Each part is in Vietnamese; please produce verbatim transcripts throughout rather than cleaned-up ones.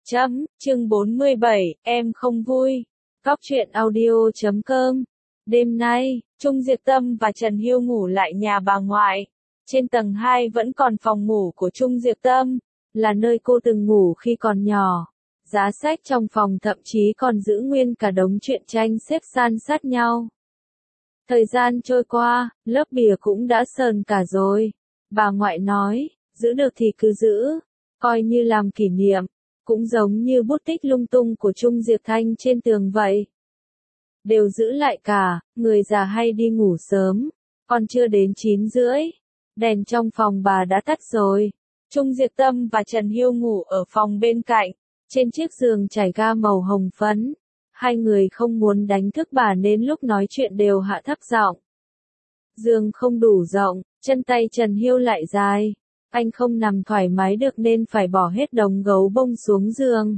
Chấm, chương bốn mươi bảy, em không vui. Góc truyện audio chấm com. Đêm nay, Trung Diệp Tâm và Trần Hiêu ngủ lại nhà bà ngoại. Trên tầng hai vẫn còn phòng ngủ của Trung Diệp Tâm, là nơi cô từng ngủ khi còn nhỏ. Giá sách trong phòng thậm chí còn giữ nguyên cả đống truyện tranh xếp san sát nhau. Thời gian trôi qua, lớp bìa cũng đã sờn cả rồi. Bà ngoại nói, giữ được thì cứ giữ, coi như làm kỷ niệm. Cũng giống như bút tích lung tung của Trung Diệp Thanh trên tường vậy. Đều giữ lại cả, người già hay đi ngủ sớm, còn chưa đến chín rưỡi. Đèn trong phòng bà đã tắt rồi. Trung Diệp Tâm và Trần Hiêu ngủ ở phòng bên cạnh, trên chiếc giường trải ga màu hồng phấn. Hai người không muốn đánh thức bà nên lúc nói chuyện đều hạ thấp giọng. Giường không đủ rộng, chân tay Trần Hiêu lại dài. Anh không nằm thoải mái được nên phải bỏ hết đống gấu bông xuống giường.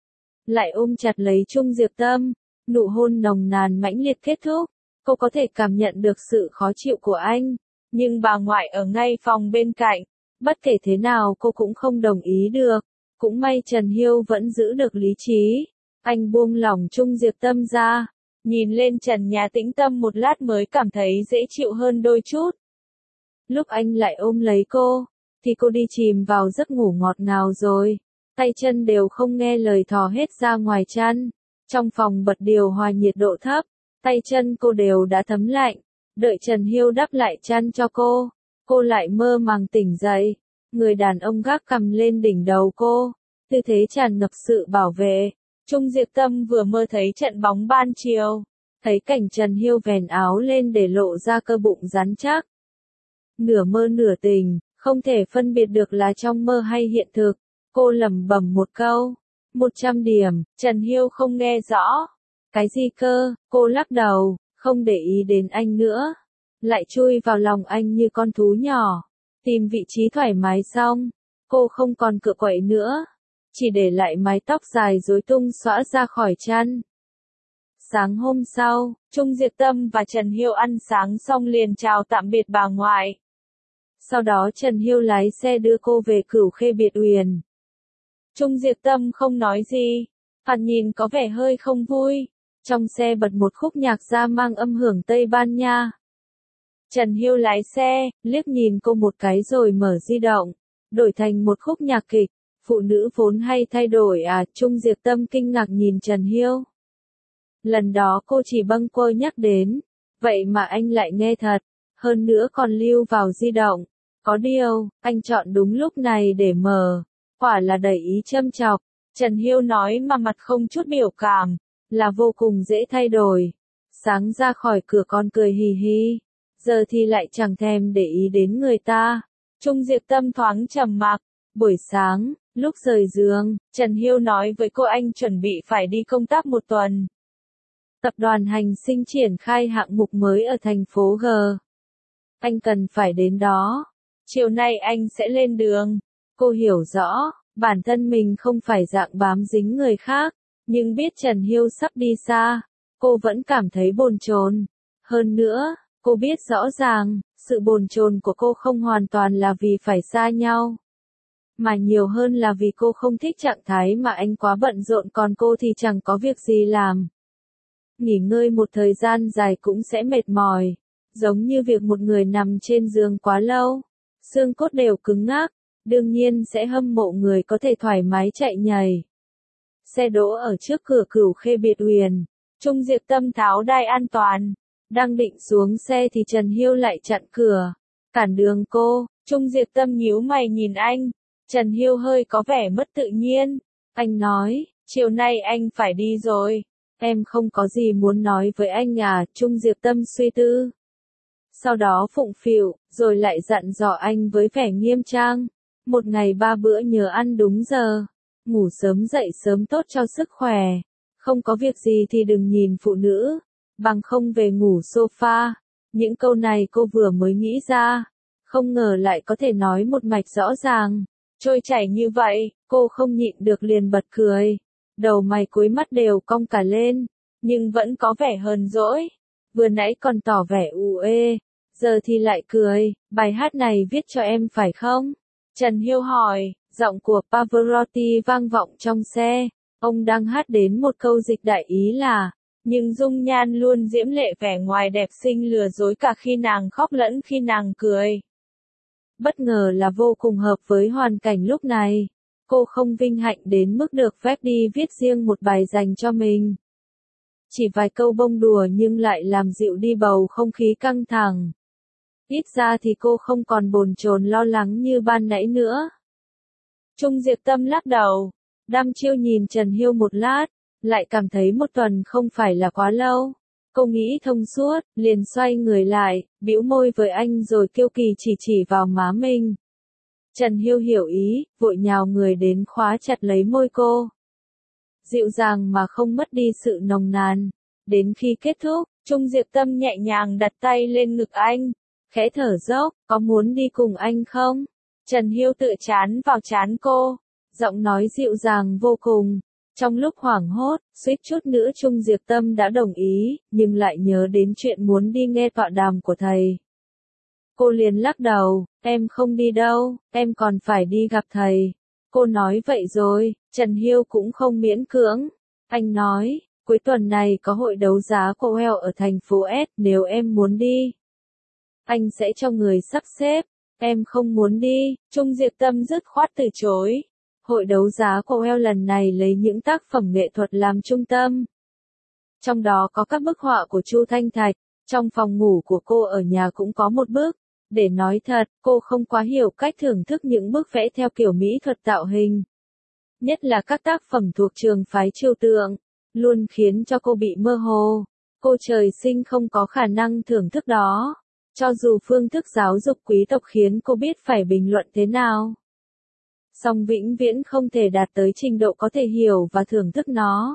Lại ôm chặt lấy Trung Diệp Tâm, nụ hôn nồng nàn mãnh liệt kết thúc. Cô có thể cảm nhận được sự khó chịu của anh, nhưng bà ngoại ở ngay phòng bên cạnh. Bất kể thế nào cô cũng không đồng ý được. Cũng may Trần Hiêu vẫn giữ được lý trí. Anh buông lỏng Trung Diệp Tâm ra, nhìn lên trần nhà tĩnh tâm một lát mới cảm thấy dễ chịu hơn đôi chút. Lúc anh lại ôm lấy cô, thì cô đi chìm vào giấc ngủ ngọt ngào rồi. Tay chân đều không nghe lời thò hết ra ngoài chăn. Trong phòng bật điều hòa nhiệt độ thấp, tay chân cô đều đã thấm lạnh. Đợi Trần Hiêu đắp lại chăn cho cô, cô lại mơ màng tỉnh dậy. Người đàn ông gác cằm lên đỉnh đầu cô, tư thế tràn ngập sự bảo vệ. Trung Diệp Tâm vừa mơ thấy trận bóng ban chiều, thấy cảnh Trần Hiêu vén áo lên để lộ ra cơ bụng rắn chắc. Nửa mơ nửa tình, không thể phân biệt được là trong mơ hay hiện thực. Cô lẩm bẩm một câu, một trăm điểm. Trần Hiêu không nghe rõ. Cái gì cơ? Cô lắc đầu, không để ý đến anh nữa. Lại chui vào lòng anh như con thú nhỏ. Tìm vị trí thoải mái xong, cô không còn cựa quậy nữa. Chỉ để lại mái tóc dài rối tung xõa ra khỏi chăn. Sáng hôm sau, Trung Diệp Tâm và Trần Hiêu ăn sáng xong liền chào tạm biệt bà ngoại. Sau đó Trần Hiêu lái xe đưa cô về Cửu Khê Biệt Uyển. Trung Diệp Tâm không nói gì, thoạt nhìn có vẻ hơi không vui. Trong xe bật một khúc nhạc ra mang âm hưởng Tây Ban Nha. Trần Hiêu lái xe, liếc nhìn cô một cái rồi mở di động, đổi thành một khúc nhạc kịch. Phụ nữ vốn hay thay đổi à? Trung Diệp Tâm kinh ngạc nhìn Trần Hiêu. Lần đó cô chỉ bâng quơ nhắc đến, vậy mà anh lại nghe thật, hơn nữa còn lưu vào di động. Có điều, anh chọn đúng lúc này để mở, quả là đầy ý châm chọc. Trần Hiêu nói mà mặt không chút biểu cảm, là vô cùng dễ thay đổi. Sáng ra khỏi cửa con cười hì hì, giờ thì lại chẳng thèm để ý đến người ta. Trung Diệp Tâm thoáng trầm mặc. Buổi sáng, lúc rời giường, Trần Hiêu nói với cô anh chuẩn bị phải đi công tác một tuần. Tập đoàn Hành Sinh triển khai hạng mục mới ở thành phố G. Anh cần phải đến đó. Chiều nay anh sẽ lên đường. Cô hiểu rõ, bản thân mình không phải dạng bám dính người khác, nhưng biết Trần Hiêu sắp đi xa, cô vẫn cảm thấy bồn chồn. Hơn nữa, cô biết rõ ràng, sự bồn chồn của cô không hoàn toàn là vì phải xa nhau, mà nhiều hơn là vì cô không thích trạng thái mà anh quá bận rộn còn cô thì chẳng có việc gì làm. Nghỉ ngơi một thời gian dài cũng sẽ mệt mỏi, giống như việc một người nằm trên giường quá lâu, xương cốt đều cứng ngắc, đương nhiên sẽ hâm mộ người có thể thoải mái chạy nhảy. Xe đỗ ở trước cửa Cửu Khê Biệt Uyển, Trung Diệp Tâm tháo đai an toàn, đang định xuống xe thì Trần Hiêu lại chặn cửa, cản đường cô. Trung Diệp Tâm nhíu mày nhìn anh. Trần Hiêu hơi có vẻ mất tự nhiên. Anh nói, chiều nay anh phải đi rồi. Em không có gì muốn nói với anh à? Trung Diệp Tâm suy tư. Sau đó phụng phịu, rồi lại dặn dò anh với vẻ nghiêm trang. Một ngày ba bữa nhớ ăn đúng giờ. Ngủ sớm dậy sớm tốt cho sức khỏe. Không có việc gì thì đừng nhìn phụ nữ, bằng không về ngủ sofa. Những câu này cô vừa mới nghĩ ra. Không ngờ lại có thể nói một mạch rõ ràng, trôi chảy như vậy. Cô không nhịn được liền bật cười. Đầu mày cuối mắt đều cong cả lên, nhưng vẫn có vẻ hờn dỗi. Vừa nãy còn tỏ vẻ u ê, giờ thì lại cười. Bài hát này viết cho em phải không? Trần Hiêu hỏi. Giọng của Pavarotti vang vọng trong xe. Ông đang hát đến một câu dịch đại ý là, nhưng dung nhan luôn diễm lệ vẻ ngoài đẹp xinh lừa dối cả khi nàng khóc lẫn khi nàng cười. Bất ngờ là vô cùng hợp với hoàn cảnh lúc này. Cô không vinh hạnh đến mức được phép đi viết riêng một bài dành cho mình. Chỉ vài câu bông đùa nhưng lại làm dịu đi bầu không khí căng thẳng. Ít ra thì cô không còn bồn chồn lo lắng như ban nãy nữa. Trung Diệp Tâm lắc đầu, đăm chiêu nhìn Trần Hiêu một lát, lại cảm thấy một tuần không phải là quá lâu. Cô nghĩ thông suốt, liền xoay người lại, bĩu môi với anh rồi kiêu kỳ chỉ chỉ vào má mình. Trần Hiêu hiểu ý, vội nhào người đến khóa chặt lấy môi cô. Dịu dàng mà không mất đi sự nồng nàn. Đến khi kết thúc, Trung Diệp Tâm nhẹ nhàng đặt tay lên ngực anh, khẽ thở dốc, có muốn đi cùng anh không? Trần Hiêu tự chán vào chán cô, giọng nói dịu dàng vô cùng. Trong lúc hoảng hốt, suýt chút nữa Trung Diệp Tâm đã đồng ý, nhưng lại nhớ đến chuyện muốn đi nghe tọa đàm của thầy. Cô liền lắc đầu, em không đi đâu, em còn phải đi gặp thầy. Cô nói vậy rồi, Trần Hiêu cũng không miễn cưỡng. Anh nói, cuối tuần này có hội đấu giá của Well ở thành phố S, nếu em muốn đi, anh sẽ cho người sắp xếp. Em không muốn đi, Trung Diệp Tâm dứt khoát từ chối. Hội đấu giá của Well lần này lấy những tác phẩm nghệ thuật làm trung tâm. Trong đó có các bức họa của Chu Thanh Thạch, trong phòng ngủ của cô ở nhà cũng có một bức. Để nói thật, cô không quá hiểu cách thưởng thức những bức vẽ theo kiểu mỹ thuật tạo hình. Nhất là các tác phẩm thuộc trường phái trừu tượng, luôn khiến cho cô bị mơ hồ. Cô trời sinh không có khả năng thưởng thức đó. Cho dù phương thức giáo dục quý tộc khiến cô biết phải bình luận thế nào, song vĩnh viễn không thể đạt tới trình độ có thể hiểu và thưởng thức nó.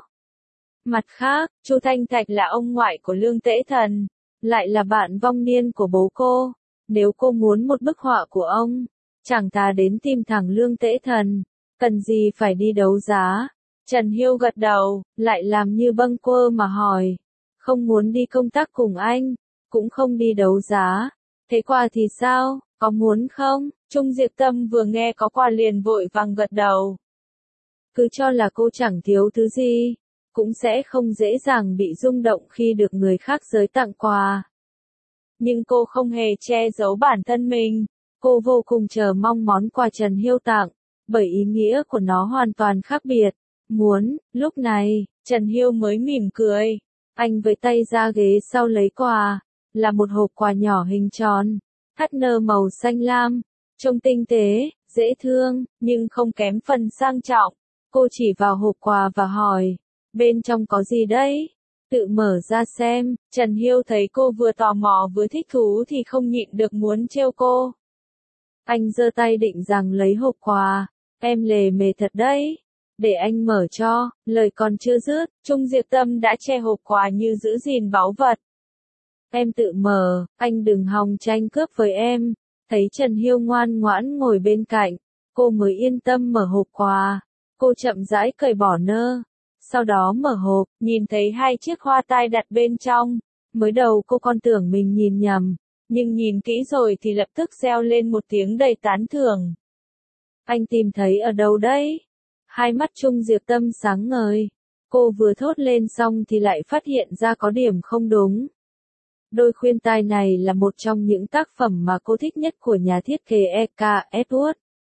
Mặt khác, Chu Thanh Thạch là ông ngoại của Lương Tễ Thần, lại là bạn vong niên của bố cô. Nếu cô muốn một bức họa của ông, chẳng thà đến tìm thẳng Lương Tễ Thần, cần gì phải đi đấu giá. Trần Hiêu gật đầu, lại làm như bâng quơ mà hỏi, không muốn đi công tác cùng anh, cũng không đi đấu giá. Thế quà thì sao, có muốn không? Trung Diệp Tâm vừa nghe có quà liền vội vàng gật đầu. Cứ cho là cô chẳng thiếu thứ gì, cũng sẽ không dễ dàng bị rung động khi được người khác giới tặng quà. Nhưng cô không hề che giấu bản thân mình, cô vô cùng chờ mong món quà Trần Hiêu tặng, bởi ý nghĩa của nó hoàn toàn khác biệt. Muốn, lúc này, Trần Hiêu mới mỉm cười. Anh với tay ra ghế sau lấy quà, là một hộp quà nhỏ hình tròn, hát nơ màu xanh lam, trông tinh tế, dễ thương, nhưng không kém phần sang trọng. Cô chỉ vào hộp quà và hỏi, bên trong có gì đấy? Tự mở ra xem. Trần Hiêu thấy cô vừa tò mò vừa thích thú thì không nhịn được muốn trêu cô. Anh giơ tay định rằng lấy hộp quà, em lề mề thật đấy. Để anh mở cho, lời còn chưa dứt, Trung Diệp Tâm đã che hộp quà như giữ gìn báu vật. Em tự mở, anh đừng hòng tranh cướp với em. Thấy Trần Hiêu ngoan ngoãn ngồi bên cạnh, cô mới yên tâm mở hộp quà. Cô chậm rãi cởi bỏ nơ, sau đó mở hộp, nhìn thấy hai chiếc hoa tai đặt bên trong. Mới đầu cô còn tưởng mình nhìn nhầm, nhưng nhìn kỹ rồi thì lập tức reo lên một tiếng đầy tán thưởng. Anh tìm thấy ở đâu đấy? Hai mắt Trung Diệp Tâm sáng ngời. Cô vừa thốt lên xong thì lại phát hiện ra có điểm không đúng. Đôi khuyên tai này là một trong những tác phẩm mà cô thích nhất của nhà thiết kế e ca Edward.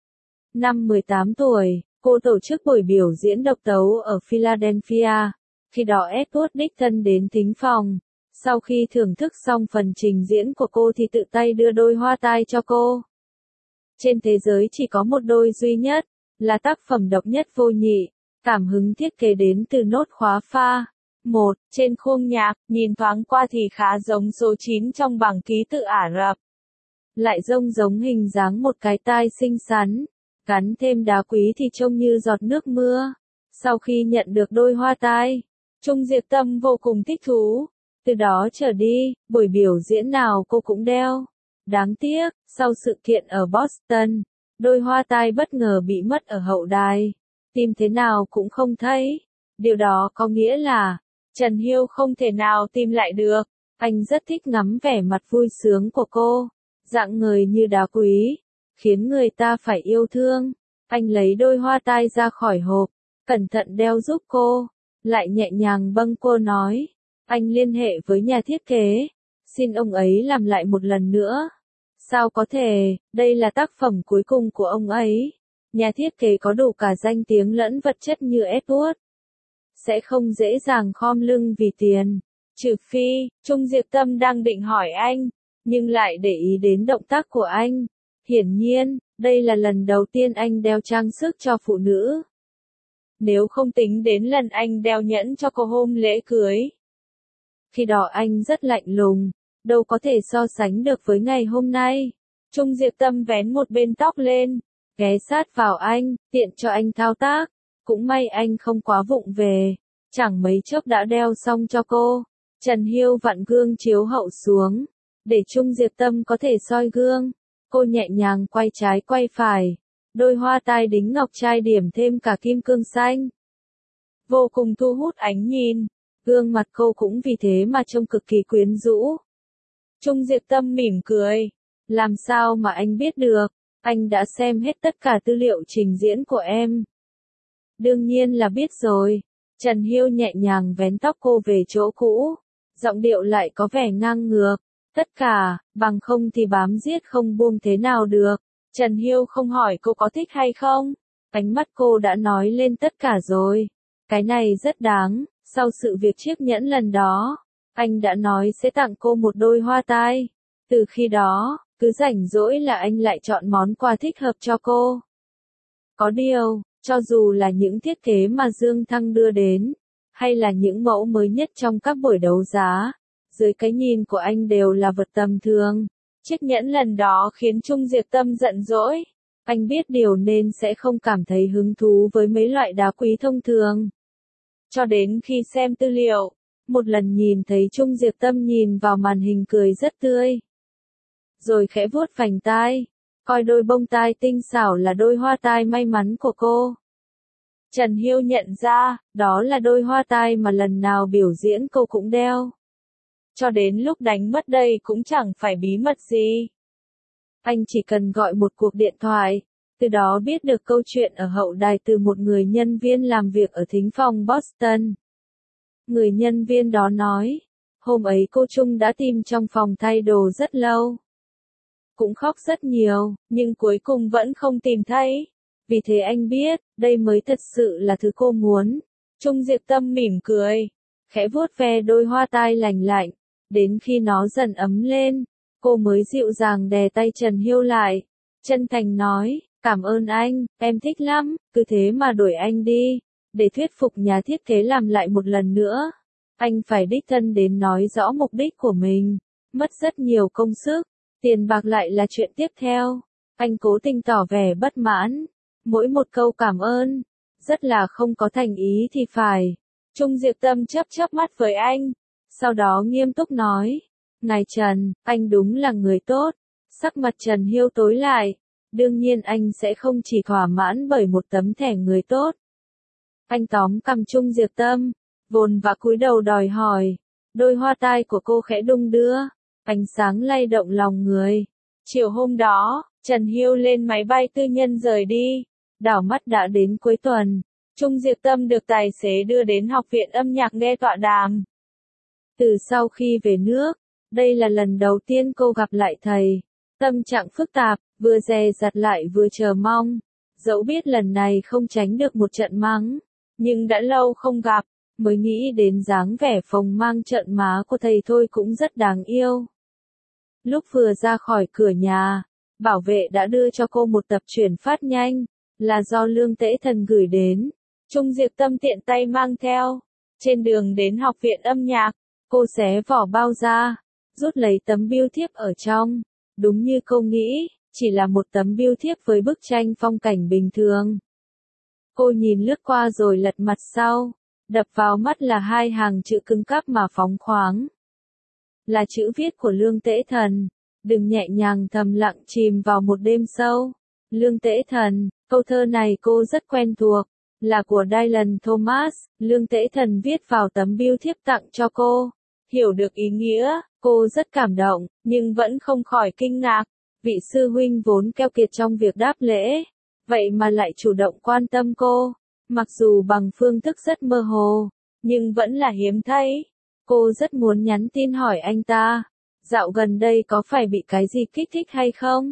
Năm mười tám tuổi, cô tổ chức buổi biểu diễn độc tấu ở Philadelphia. Khi đó Edward đích thân đến thính phòng. Sau khi thưởng thức xong phần trình diễn của cô thì tự tay đưa đôi hoa tai cho cô. Trên thế giới chỉ có một đôi duy nhất, là tác phẩm độc nhất vô nhị. Cảm hứng thiết kế đến từ nốt khóa pha. Một, trên khuôn nhạc, nhìn thoáng qua thì khá giống số chín trong bảng ký tự Ả Rập. Lại trông giống hình dáng một cái tai xinh xắn, gắn thêm đá quý thì trông như giọt nước mưa. Sau khi nhận được đôi hoa tai, Trung Diệp Tâm vô cùng thích thú. Từ đó trở đi, buổi biểu diễn nào cô cũng đeo. Đáng tiếc, sau sự kiện ở Boston, đôi hoa tai bất ngờ bị mất ở hậu đài. Tìm thế nào cũng không thấy. Điều đó có nghĩa là, Trần Hiêu không thể nào tìm lại được. Anh rất thích ngắm vẻ mặt vui sướng của cô, dạng người như đá quý, khiến người ta phải yêu thương. Anh lấy đôi hoa tai ra khỏi hộp, cẩn thận đeo giúp cô, lại nhẹ nhàng bâng cô nói. Anh liên hệ với nhà thiết kế, xin ông ấy làm lại một lần nữa. Sao có thể, đây là tác phẩm cuối cùng của ông ấy. Nhà thiết kế có đủ cả danh tiếng lẫn vật chất như Edward. Sẽ không dễ dàng khom lưng vì tiền. Trừ phi, Trung Diệp Tâm đang định hỏi anh, nhưng lại để ý đến động tác của anh. Hiển nhiên, đây là lần đầu tiên anh đeo trang sức cho phụ nữ. Nếu không tính đến lần anh đeo nhẫn cho cô hôm lễ cưới. Khi đó anh rất lạnh lùng, đâu có thể so sánh được với ngày hôm nay. Trung Diệp Tâm vén một bên tóc lên, ghé sát vào anh, tiện cho anh thao tác. Cũng may anh không quá vụng về, chẳng mấy chốc đã đeo xong cho cô. Trần Hiêu vặn gương chiếu hậu xuống, để Trung Diệp Tâm có thể soi gương. Cô nhẹ nhàng quay trái quay phải, đôi hoa tai đính ngọc trai điểm thêm cả kim cương xanh. Vô cùng thu hút ánh nhìn, gương mặt cô cũng vì thế mà trông cực kỳ quyến rũ. Trung Diệp Tâm mỉm cười, làm sao mà anh biết được, anh đã xem hết tất cả tư liệu trình diễn của em. Đương nhiên là biết rồi. Trần Hiêu nhẹ nhàng vén tóc cô về chỗ cũ, giọng điệu lại có vẻ ngang ngược. Tất cả, bằng không thì bám giết không buông thế nào được. Trần Hiêu không hỏi cô có thích hay không. Ánh mắt cô đã nói lên tất cả rồi. Cái này rất đáng, sau sự việc chiếc nhẫn lần đó, anh đã nói sẽ tặng cô một đôi hoa tai. Từ khi đó, cứ rảnh rỗi là anh lại chọn món quà thích hợp cho cô. Có điều, cho dù là những thiết kế mà Dương Thăng đưa đến, hay là những mẫu mới nhất trong các buổi đấu giá, dưới cái nhìn của anh đều là vật tầm thường. Chiếc nhẫn lần đó khiến Trung Diệp Tâm giận dỗi. Anh biết điều nên sẽ không cảm thấy hứng thú với mấy loại đá quý thông thường. Cho đến khi xem tư liệu, một lần nhìn thấy Trung Diệp Tâm nhìn vào màn hình cười rất tươi. Rồi khẽ vuốt vành tai, coi đôi bông tai tinh xảo là đôi hoa tai may mắn của cô. Trần Hiêu nhận ra, đó là đôi hoa tai mà lần nào biểu diễn cô cũng đeo. Cho đến lúc đánh mất đây cũng chẳng phải bí mật gì. Anh chỉ cần gọi một cuộc điện thoại, từ đó biết được câu chuyện ở hậu đài từ một người nhân viên làm việc ở thính phòng Boston. Người nhân viên đó nói, hôm ấy cô Trung đã tìm trong phòng thay đồ rất lâu. Cũng khóc rất nhiều, nhưng cuối cùng vẫn không tìm thấy. Vì thế anh biết, đây mới thật sự là thứ cô muốn. Trung Diệp Tâm mỉm cười, khẽ vuốt ve đôi hoa tai lành lạnh, đến khi nó dần ấm lên, cô mới dịu dàng đè tay Trần Hiêu lại, chân thành nói, cảm ơn anh, em thích lắm, cứ thế mà đuổi anh đi, để thuyết phục nhà thiết kế làm lại một lần nữa. Anh phải đích thân đến nói rõ mục đích của mình, mất rất nhiều công sức, tiền bạc lại là chuyện tiếp theo. Anh cố tình tỏ vẻ bất mãn, mỗi một câu cảm ơn, rất là không có thành ý thì phải. Trung Diệp Tâm chớp chớp mắt với anh, sau đó nghiêm túc nói, ngài Trần, anh đúng là người tốt. Sắc mặt Trần Hiêu tối lại, đương nhiên anh sẽ không chỉ thỏa mãn bởi một tấm thẻ người tốt. Anh tóm cằm Trung Diệp Tâm, vồn vã cúi đầu đòi hỏi, đôi hoa tai của cô khẽ đung đưa, ánh sáng lay động lòng người. Chiều hôm đó, Trần Hiêu lên máy bay tư nhân rời đi, đảo mắt đã đến cuối tuần. Trung Diệp Tâm được tài xế đưa đến học viện âm nhạc nghe tọa đàm. Từ sau khi về nước, đây là lần đầu tiên cô gặp lại thầy. Tâm trạng phức tạp, vừa dè dặt lại vừa chờ mong. Dẫu biết lần này không tránh được một trận mắng, nhưng đã lâu không gặp, mới nghĩ đến dáng vẻ phồng mang trợn má của thầy thôi cũng rất đáng yêu. Lúc vừa ra khỏi cửa nhà, bảo vệ đã đưa cho cô một tập chuyển phát nhanh, là do Lương Tễ Thần gửi đến. Trung Diệp Tâm tiện tay mang theo. Trên đường đến học viện âm nhạc, cô xé vỏ bao ra, rút lấy tấm bưu thiếp ở trong. Đúng như cô nghĩ, chỉ là một tấm bưu thiếp với bức tranh phong cảnh bình thường. Cô nhìn lướt qua rồi lật mặt sau, đập vào mắt là hai hàng chữ cứng cáp mà phóng khoáng. Là chữ viết của Lương Tễ Thần, đừng nhẹ nhàng thầm lặng chìm vào một đêm sâu. Lương Tễ Thần, câu thơ này cô rất quen thuộc, là của Dylan Thomas. Lương Tễ Thần viết vào tấm bưu thiếp tặng cho cô. Hiểu được ý nghĩa, cô rất cảm động, nhưng vẫn không khỏi kinh ngạc. Vị sư huynh vốn keo kiệt trong việc đáp lễ, vậy mà lại chủ động quan tâm cô, mặc dù bằng phương thức rất mơ hồ, nhưng vẫn là hiếm thấy. Cô rất muốn nhắn tin hỏi anh ta, dạo gần đây có phải bị cái gì kích thích hay không?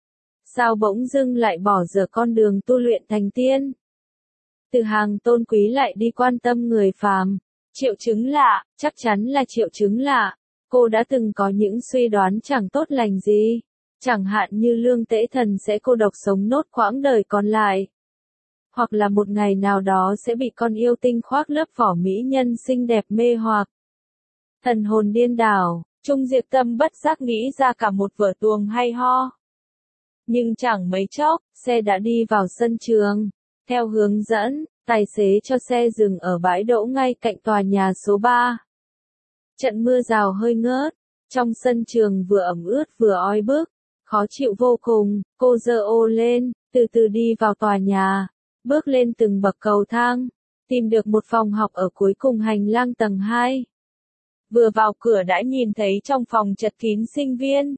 Sao bỗng dưng lại bỏ dở con đường tu luyện thành tiên? Từ hàng tôn quý lại đi quan tâm người phàm. Triệu chứng lạ, chắc chắn là triệu chứng lạ. Cô đã từng có những suy đoán chẳng tốt lành gì. Chẳng hạn như Lương Tễ Thần sẽ cô độc sống nốt quãng đời còn lại. Hoặc là một ngày nào đó sẽ bị con yêu tinh khoác lớp vỏ mỹ nhân xinh đẹp mê hoặc. Thần hồn điên đảo, Trung Diệp Tâm bất giác nghĩ ra cả một vở tuồng hay ho. Nhưng chẳng mấy chốc, xe đã đi vào sân trường. Theo hướng dẫn, tài xế cho xe dừng ở bãi đỗ ngay cạnh tòa nhà số ba. Trận mưa rào hơi ngớt, trong sân trường vừa ẩm ướt vừa oi bức, khó chịu vô cùng. Cô giơ ô lên, từ từ đi vào tòa nhà, bước lên từng bậc cầu thang, tìm được một phòng học ở cuối cùng hành lang tầng hai. Vừa vào cửa đã nhìn thấy trong phòng chật kín sinh viên.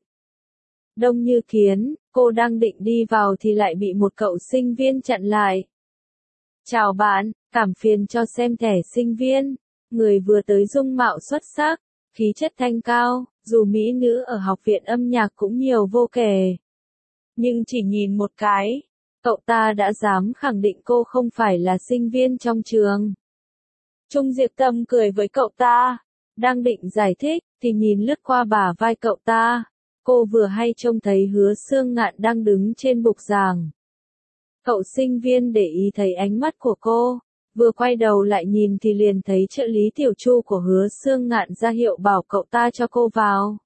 Đông như kiến, cô đang định đi vào thì lại bị một cậu sinh viên chặn lại. Chào bạn, cảm phiền cho xem thẻ sinh viên. Người vừa tới dung mạo xuất sắc, khí chất thanh cao, dù mỹ nữ ở học viện âm nhạc cũng nhiều vô kể. Nhưng chỉ nhìn một cái, cậu ta đã dám khẳng định cô không phải là sinh viên trong trường. Trung Diệp Tâm cười với cậu ta, đang định giải thích, thì nhìn lướt qua bả vai cậu ta. Cô vừa hay trông thấy Hứa Xương Ngạn đang đứng trên bục giảng. Cậu sinh viên để ý thấy ánh mắt của cô, vừa quay đầu lại nhìn thì liền thấy trợ lý tiểu Chu của Hứa Xương Ngạn ra hiệu bảo cậu ta cho cô vào.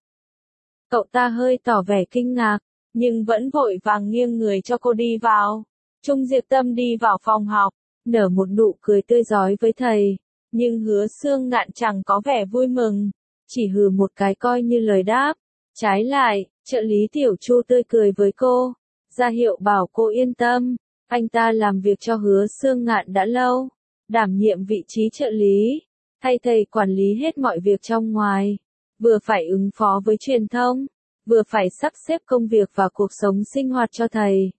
Cậu ta hơi tỏ vẻ kinh ngạc, nhưng vẫn vội vàng nghiêng người cho cô đi vào. Trung Diệp Tâm đi vào phòng học, nở một nụ cười tươi rói với thầy, nhưng Hứa Xương Ngạn chẳng có vẻ vui mừng, chỉ hừ một cái coi như lời đáp. Trái lại, trợ lý tiểu Chu tươi cười với cô, ra hiệu bảo cô yên tâm, anh ta làm việc cho Hứa Xương Ngạn đã lâu, đảm nhiệm vị trí trợ lý, thay thầy quản lý hết mọi việc trong ngoài, vừa phải ứng phó với truyền thông, vừa phải sắp xếp công việc và cuộc sống sinh hoạt cho thầy.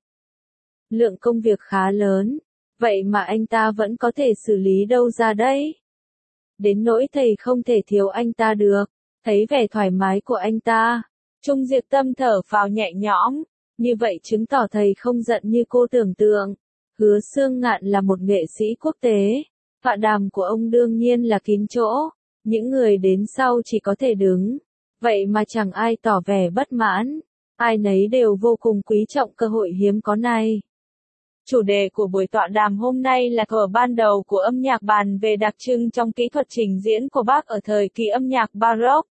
Lượng công việc khá lớn, vậy mà anh ta vẫn có thể xử lý đâu ra đấy. Đến nỗi thầy không thể thiếu anh ta được, thấy vẻ thoải mái của anh ta. Trung Diệp Tâm thở phào nhẹ nhõm, như vậy chứng tỏ thầy không giận như cô tưởng tượng. Hứa Xương Ngạn là một nghệ sĩ quốc tế, tọa đàm của ông đương nhiên là kín chỗ, những người đến sau chỉ có thể đứng, vậy mà chẳng ai tỏ vẻ bất mãn, ai nấy đều vô cùng quý trọng cơ hội hiếm có này. Chủ đề của buổi tọa đàm hôm nay là thuở ban đầu của âm nhạc, bàn về đặc trưng trong kỹ thuật trình diễn của Bach ở thời kỳ âm nhạc Baroque.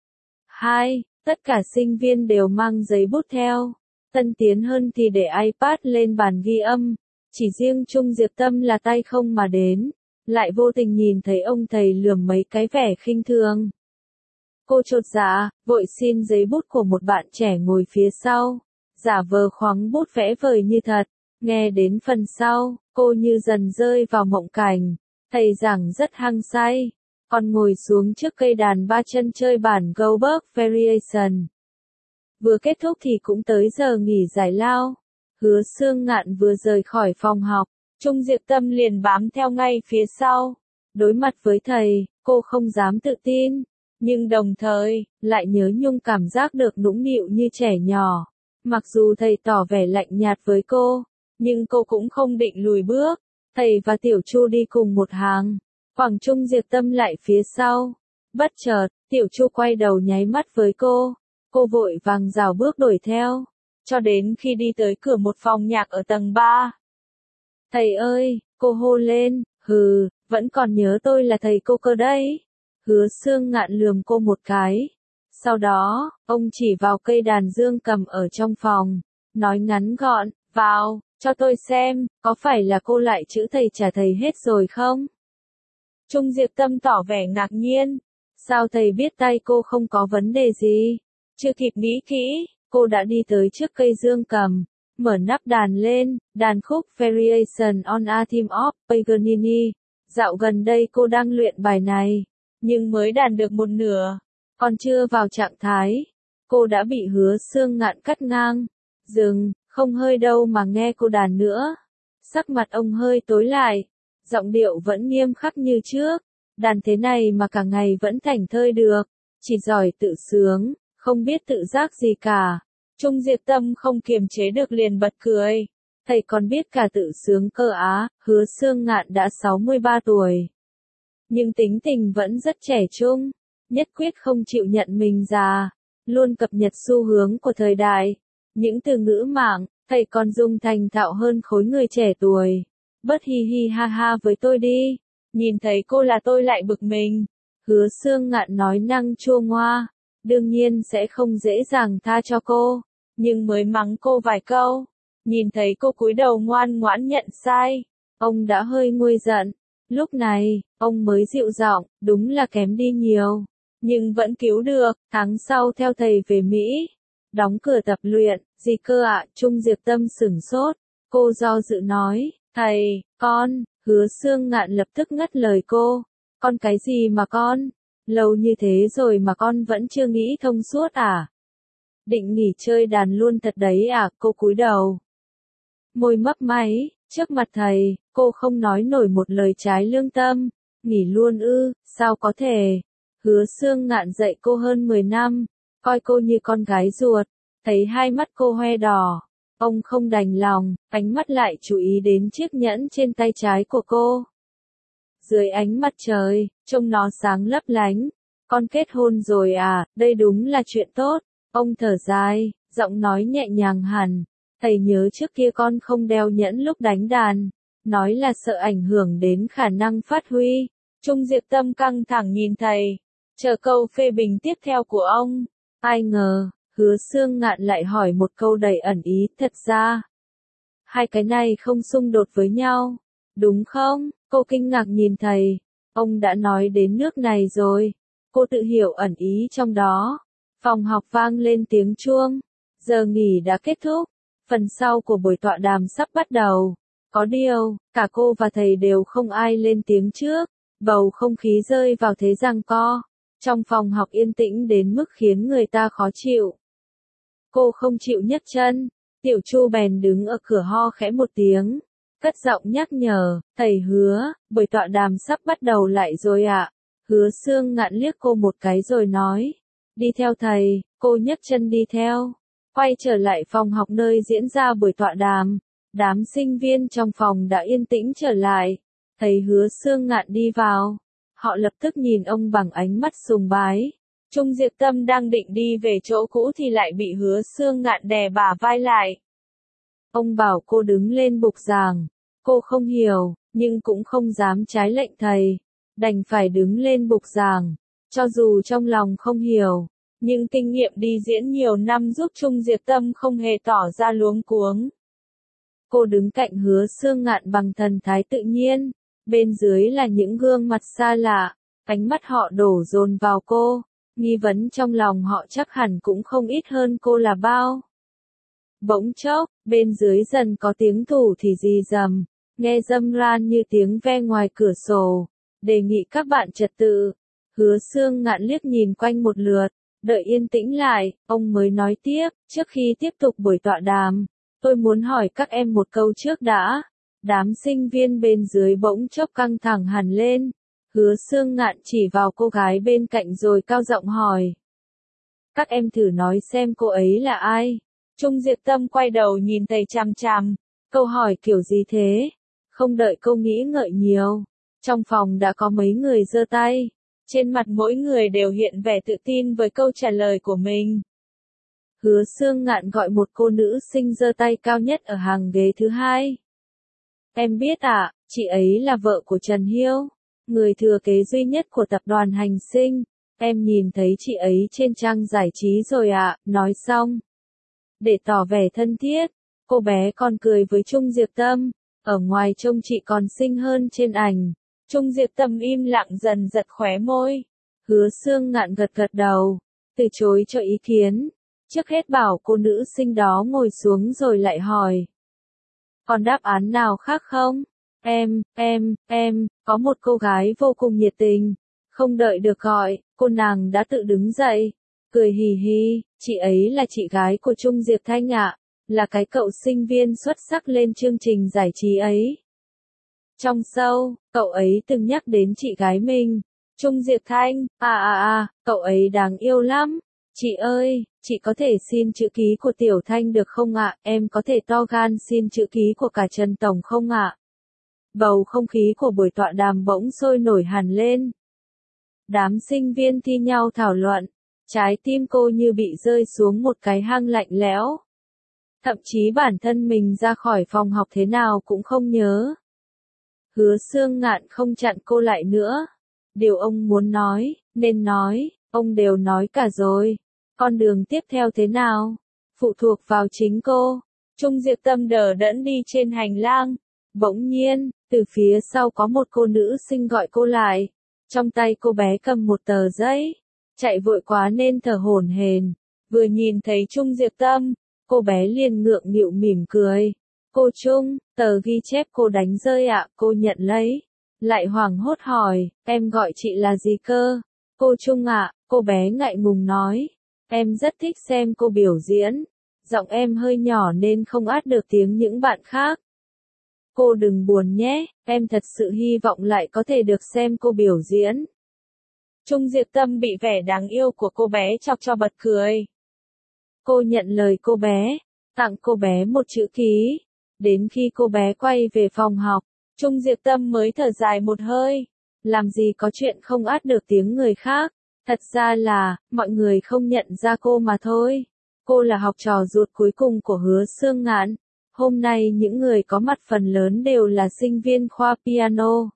hai. Tất cả sinh viên đều mang giấy bút theo. Tân tiến hơn thì để iPad lên bàn ghi âm. Chỉ riêng Trung Diệp Tâm là tay không mà đến. Lại vô tình nhìn thấy ông thầy lườm mấy cái vẻ khinh thường. Cô chột dạ, vội xin giấy bút của một bạn trẻ ngồi phía sau. Giả vờ khoáng bút vẽ vời như thật. Nghe đến phần sau, cô như dần rơi vào mộng cảnh. Thầy giảng rất hăng say. Còn ngồi xuống trước cây đàn ba chân chơi bản Goldberg Variation. Vừa kết thúc thì cũng tới giờ nghỉ giải lao. Hứa Xương Ngạn vừa rời khỏi phòng học, Trung Diệp Tâm liền bám theo ngay phía sau. Đối mặt với thầy, cô không dám tự tin, nhưng đồng thời, lại nhớ nhung cảm giác được nũng nịu như trẻ nhỏ. Mặc dù thầy tỏ vẻ lạnh nhạt với cô, nhưng cô cũng không định lùi bước. Thầy và Tiểu Chu đi cùng một hàng. Khoảng Trung Diệp Tâm lại phía sau. Bất chợt, Tiểu Chu quay đầu nháy mắt với cô. Cô vội vàng rảo bước đuổi theo. Cho đến khi đi tới cửa một phòng nhạc ở tầng ba. Thầy ơi, cô hô lên, hừ, vẫn còn nhớ tôi là thầy cô cơ đấy. Hứa Xương Ngạn lườm cô một cái. Sau đó, ông chỉ vào cây đàn dương cầm ở trong phòng. Nói ngắn gọn, vào, cho tôi xem, có phải là cô lại chữ thầy trả thầy hết rồi không? Trung Diệp Tâm tỏ vẻ ngạc nhiên. Sao thầy biết tay cô không có vấn đề gì? Chưa kịp nghĩ kỹ, cô đã đi tới trước cây dương cầm, mở nắp đàn lên, đàn khúc Variation on a Theme of Paganini. Dạo gần đây cô đang luyện bài này, nhưng mới đàn được một nửa, còn chưa vào trạng thái. Cô đã bị Hứa Xương Ngạn cắt ngang. Dừng, Không hơi đâu mà nghe cô đàn nữa. Sắc mặt ông hơi tối lại, giọng điệu vẫn nghiêm khắc như trước. Đàn thế này mà cả ngày vẫn thảnh thơi được, chỉ giỏi tự sướng, không biết tự giác gì cả. Trung Diệp Tâm không kiềm chế được liền bật cười. Thầy còn biết cả tự sướng cơ á. Hứa Xương Ngạn đã sáu mươi ba tuổi. Nhưng tính tình vẫn rất trẻ trung, nhất quyết không chịu nhận mình già, luôn cập nhật xu hướng của thời đại. Những từ ngữ mạng, thầy còn dùng thành thạo hơn khối người trẻ tuổi. Bớt hi hi ha ha với tôi đi, nhìn thấy cô là tôi lại bực mình. Hứa Xương Ngạn nói năng chua ngoa, đương nhiên sẽ không dễ dàng tha cho cô, nhưng mới mắng cô vài câu, nhìn thấy cô cúi đầu ngoan ngoãn nhận sai, ông đã hơi nguôi giận. Lúc này, ông mới dịu giọng, đúng là kém đi nhiều, nhưng vẫn cứu được, tháng sau theo thầy về Mỹ. Đóng cửa tập luyện, gì cơ ạ? Trung Diệp Tâm sửng sốt, cô do dự nói, thầy, con. Hứa Xương Ngạn lập tức ngắt lời cô, con cái gì mà con? Lâu như thế rồi mà con vẫn chưa nghĩ thông suốt à? Định nghỉ chơi đàn luôn thật đấy à? Cô cúi đầu, môi mấp máy, trước mặt thầy, cô không nói nổi một lời trái lương tâm. Nghỉ luôn ư? Sao có thể? Hứa Xương Ngạn dạy cô hơn mười năm, coi cô như con gái ruột. Thấy hai mắt cô hoe đỏ, ông không đành lòng, ánh mắt lại chú ý đến chiếc nhẫn trên tay trái của cô. Dưới ánh mặt trời, trông nó sáng lấp lánh. Con kết hôn rồi à? Đây đúng là chuyện tốt. Ông thở dài, giọng nói nhẹ nhàng hẳn. Thầy nhớ trước kia con không đeo nhẫn lúc đánh đàn, nói là sợ ảnh hưởng đến khả năng phát huy. Trung Diệp Tâm căng thẳng nhìn thầy, chờ câu phê bình tiếp theo của ông. Ai ngờ, Hứa Xương Ngạn lại hỏi một câu đầy ẩn ý, thật ra, hai cái này không xung đột với nhau, đúng không? Cô kinh ngạc nhìn thầy, ông đã nói đến nước này rồi, cô tự hiểu ẩn ý trong đó. Phòng học vang lên tiếng chuông, giờ nghỉ đã kết thúc, phần sau của buổi tọa đàm sắp bắt đầu. Có điều, cả cô và thầy đều không ai lên tiếng trước, bầu không khí rơi vào thế giằng co. Trong phòng học yên tĩnh đến mức khiến người ta khó chịu. Cô không chịu nhấc chân, Tiểu Chu bèn đứng ở cửa ho khẽ một tiếng, cất giọng nhắc nhở, thầy Hứa, buổi tọa đàm sắp bắt đầu lại rồi ạ. Hứa Xương Ngạn liếc cô một cái rồi nói, đi theo thầy. Cô nhấc chân đi theo, quay trở lại phòng học nơi diễn ra buổi tọa đàm. Đám sinh viên trong phòng đã yên tĩnh trở lại, thầy Hứa Xương Ngạn đi vào. Họ lập tức nhìn ông bằng ánh mắt sùng bái. Trung Diệp Tâm đang định đi về chỗ cũ thì lại bị Hứa Xương Ngạn đè bả vai lại. Ông bảo cô đứng lên bục giảng. Cô không hiểu, nhưng cũng không dám trái lệnh thầy. Đành phải đứng lên bục giảng. Cho dù trong lòng không hiểu, nhưng kinh nghiệm đi diễn nhiều năm giúp Trung Diệp Tâm không hề tỏ ra luống cuống. Cô đứng cạnh Hứa Xương Ngạn bằng thần thái tự nhiên. Bên dưới là những gương mặt xa lạ, ánh mắt họ đổ dồn vào cô, nghi vấn trong lòng họ chắc hẳn cũng không ít hơn cô là bao. Bỗng chốc, bên dưới dần có tiếng thủ thì rì rầm, nghe râm ran như tiếng ve ngoài cửa sổ, đề nghị các bạn trật tự. Hứa Xương Ngạn liếc nhìn quanh một lượt, đợi yên tĩnh lại, ông mới nói tiếp, trước khi tiếp tục buổi tọa đàm, tôi muốn hỏi các em một câu trước đã. Đám sinh viên bên dưới bỗng chốc căng thẳng hẳn lên. Hứa Xương Ngạn chỉ vào cô gái bên cạnh rồi cao giọng hỏi. Các em thử nói xem cô ấy là ai? Trung Diệp Tâm quay đầu nhìn thầy chằm chằm. Câu hỏi kiểu gì thế? Không đợi cô nghĩ ngợi nhiều. Trong phòng đã có mấy người giơ tay. Trên mặt mỗi người đều hiện vẻ tự tin với câu trả lời của mình. Hứa Xương Ngạn gọi một cô nữ sinh giơ tay cao nhất ở hàng ghế thứ hai. Em biết ạ, à, chị ấy là vợ của Trần Hiêu, người thừa kế duy nhất của tập đoàn Hành Sinh. Em nhìn thấy chị ấy trên trang giải trí rồi ạ. À. Nói xong, để tỏ vẻ thân thiết, cô bé còn cười với Trung Diệp Tâm. Ở ngoài trông chị còn xinh hơn trên ảnh. Trung Diệp Tâm im lặng dần giật khóe môi. Hứa Xương Ngạn gật gật đầu, từ chối cho ý kiến. Trước hết bảo cô nữ sinh đó ngồi xuống rồi lại hỏi. Còn đáp án nào khác không? Em, em, em, có một cô gái vô cùng nhiệt tình. Không đợi được gọi, cô nàng đã tự đứng dậy. Cười hì hì, chị ấy là chị gái của Trung Diệp Thanh ạ. là cái cậu sinh viên xuất sắc lên chương trình giải trí ấy. Trong show, cậu ấy từng nhắc đến chị gái mình, Trung Diệp Thanh, à à à, cậu ấy đáng yêu lắm. Chị ơi, chị có thể xin chữ ký của Tiểu Thanh được không ạ? Em có thể to gan xin chữ ký của cả Trần Tổng không ạ? Bầu không khí của buổi tọa đàm bỗng sôi nổi hẳn lên. Đám sinh viên thi nhau thảo luận, trái tim cô như bị rơi xuống một cái hang lạnh lẽo. Thậm chí bản thân mình ra khỏi phòng học thế nào cũng không nhớ. Hứa Xương Ngạn không chặn cô lại nữa. Điều ông muốn nói, nên nói, ông đều nói cả rồi. Con đường tiếp theo thế nào? Phụ thuộc vào chính cô. Trung Diệp Tâm đờ đẫn đi trên hành lang. Bỗng nhiên, từ phía sau có một cô nữ sinh gọi cô lại. Trong tay cô bé cầm một tờ giấy. Chạy vội quá nên thở hổn hển. Vừa nhìn thấy Trung Diệp Tâm, cô bé liền ngượng nghịu mỉm cười. Cô Trung, tờ ghi chép cô đánh rơi ạ, cô nhận lấy. Lại hoảng hốt hỏi, em gọi chị là gì cơ? Cô Trung ạ, cô bé ngại ngùng nói. Em rất thích xem cô biểu diễn. Giọng em hơi nhỏ nên không át được tiếng những bạn khác. Cô đừng buồn nhé, em thật sự hy vọng lại có thể được xem cô biểu diễn. Trung Diệp Tâm bị vẻ đáng yêu của cô bé chọc cho bật cười. Cô nhận lời cô bé, tặng cô bé một chữ ký. Đến khi cô bé quay về phòng học, Trung Diệp Tâm mới thở dài một hơi. Làm gì có chuyện không át được tiếng người khác. Thật ra là, mọi người không nhận ra cô mà thôi. Cô là học trò ruột cuối cùng của Hứa Xương Ngạn. Hôm nay những người có mặt phần lớn đều là sinh viên khoa piano.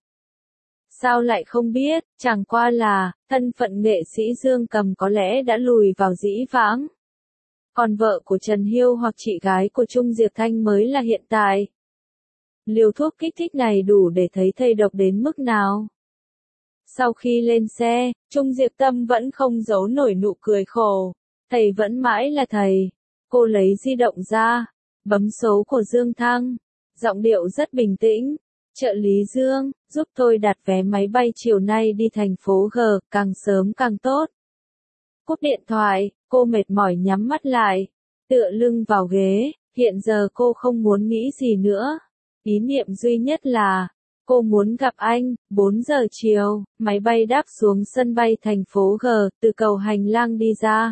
Sao lại không biết, chẳng qua là, thân phận nghệ sĩ Dương Cầm có lẽ đã lùi vào dĩ vãng. Còn vợ của Trần Hiêu hoặc chị gái của Trung Diệp Thanh mới là hiện tại. Liều thuốc kích thích này đủ để thấy thầy độc đến mức nào. Sau khi lên xe, Trung Diệp Tâm vẫn không giấu nổi nụ cười khổ. Thầy vẫn mãi là thầy. Cô lấy di động ra, bấm số của Dương Thăng. Giọng điệu rất bình tĩnh. Trợ lý Dương, giúp tôi đặt vé máy bay chiều nay đi thành phố G, càng sớm càng tốt. Cúp điện thoại, cô mệt mỏi nhắm mắt lại, tựa lưng vào ghế, hiện giờ cô không muốn nghĩ gì nữa. Ý niệm duy nhất là, cô muốn gặp anh. Bốn giờ chiều, máy bay đáp xuống sân bay thành phố G, từ cầu hành lang đi ra.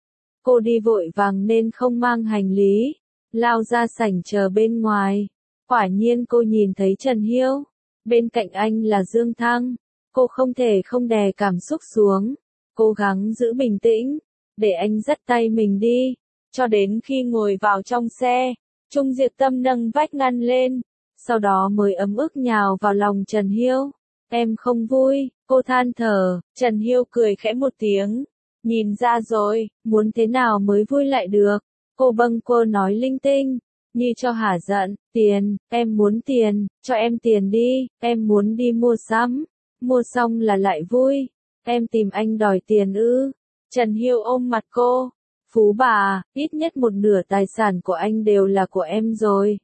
Cô đi vội vàng nên không mang hành lý, lao ra sảnh chờ bên ngoài. Quả nhiên cô nhìn thấy Trần Hiêu, bên cạnh anh là Dương Thăng. Cô không thể không đè cảm xúc xuống, cố gắng giữ bình tĩnh, để anh dắt tay mình đi, cho đến khi ngồi vào trong xe, Trung Diệp Tâm nâng vách ngăn lên, sau đó mới ấm ức nhào vào lòng Trần Hiêu. Em không vui, cô than thở. Trần Hiêu cười khẽ một tiếng, nhìn ra rồi, muốn thế nào mới vui lại được. Cô bâng quơ nói linh tinh, như cho hả giận. Tiền, em muốn tiền, cho em tiền đi, em muốn đi mua sắm, mua xong là lại vui. Em tìm anh đòi tiền ư? Trần Hiêu ôm mặt cô. Phú bà, ít nhất một nửa tài sản của anh đều là của em rồi.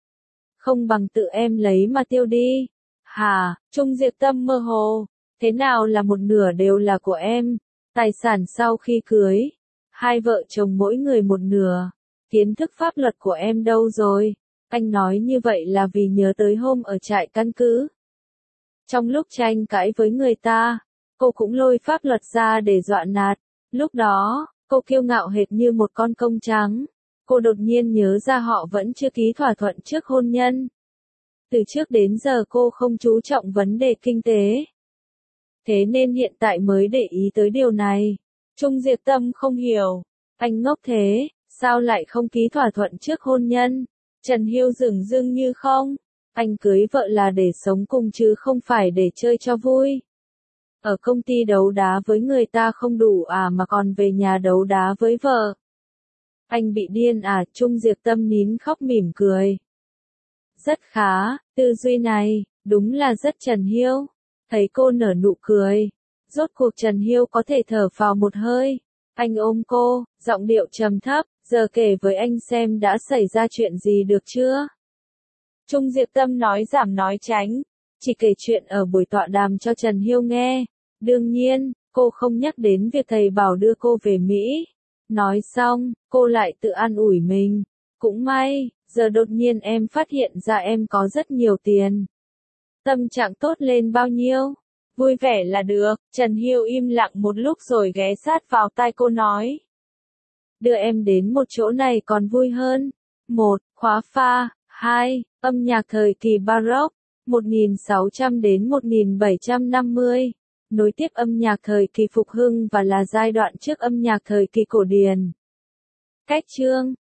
Không bằng tự em lấy mà tiêu đi. Hả? Trung Diệp Tâm mơ hồ. Thế nào là một nửa đều là của em? Tài sản sau khi cưới. Hai vợ chồng mỗi người một nửa. Kiến thức pháp luật của em đâu rồi? Anh nói như vậy là vì nhớ tới hôm ở trại căn cứ. Trong lúc tranh cãi với người ta, cô cũng lôi pháp luật ra để dọa nạt. Lúc đó, cô kiêu ngạo hệt như một con công trắng. Cô đột nhiên nhớ ra họ vẫn chưa ký thỏa thuận trước hôn nhân. Từ trước đến giờ cô không chú trọng vấn đề kinh tế. Thế nên hiện tại mới để ý tới điều này. Trung Diệp Tâm không hiểu. Anh ngốc thế, sao lại không ký thỏa thuận trước hôn nhân? Trần Hiêu dửng dưng như không. Anh cưới vợ là để sống cùng chứ không phải để chơi cho vui. Ở công ty đấu đá với người ta không đủ à mà còn về nhà đấu đá với vợ. Anh bị điên à? Trung Diệp Tâm nín khóc mỉm cười. Rất khá, tư duy này, đúng là rất Trần Hiêu. Thấy cô nở nụ cười. Rốt cuộc Trần Hiêu có thể thở phào một hơi. Anh ôm cô, giọng điệu trầm thấp, giờ kể với anh xem đã xảy ra chuyện gì được chưa? Trung Diệp Tâm nói giảm nói tránh, chỉ kể chuyện ở buổi tọa đàm cho Trần Hiêu nghe. Đương nhiên, cô không nhắc đến việc thầy bảo đưa cô về Mỹ. Nói xong, cô lại tự an ủi mình. cũng may, giờ đột nhiên em phát hiện ra em có rất nhiều tiền. Tâm trạng tốt lên bao nhiêu? Vui vẻ là được. Trần Hiêu im lặng một lúc rồi ghé sát vào tai cô nói. Đưa em đến một chỗ này còn vui hơn. Một, khóa pha. Hai, âm nhạc thời kỳ Baroque, một nghìn sáu trăm đến một nghìn bảy trăm năm mươi. Nối tiếp âm nhạc thời kỳ phục hưng và là giai đoạn trước âm nhạc thời kỳ cổ điển. Cách chương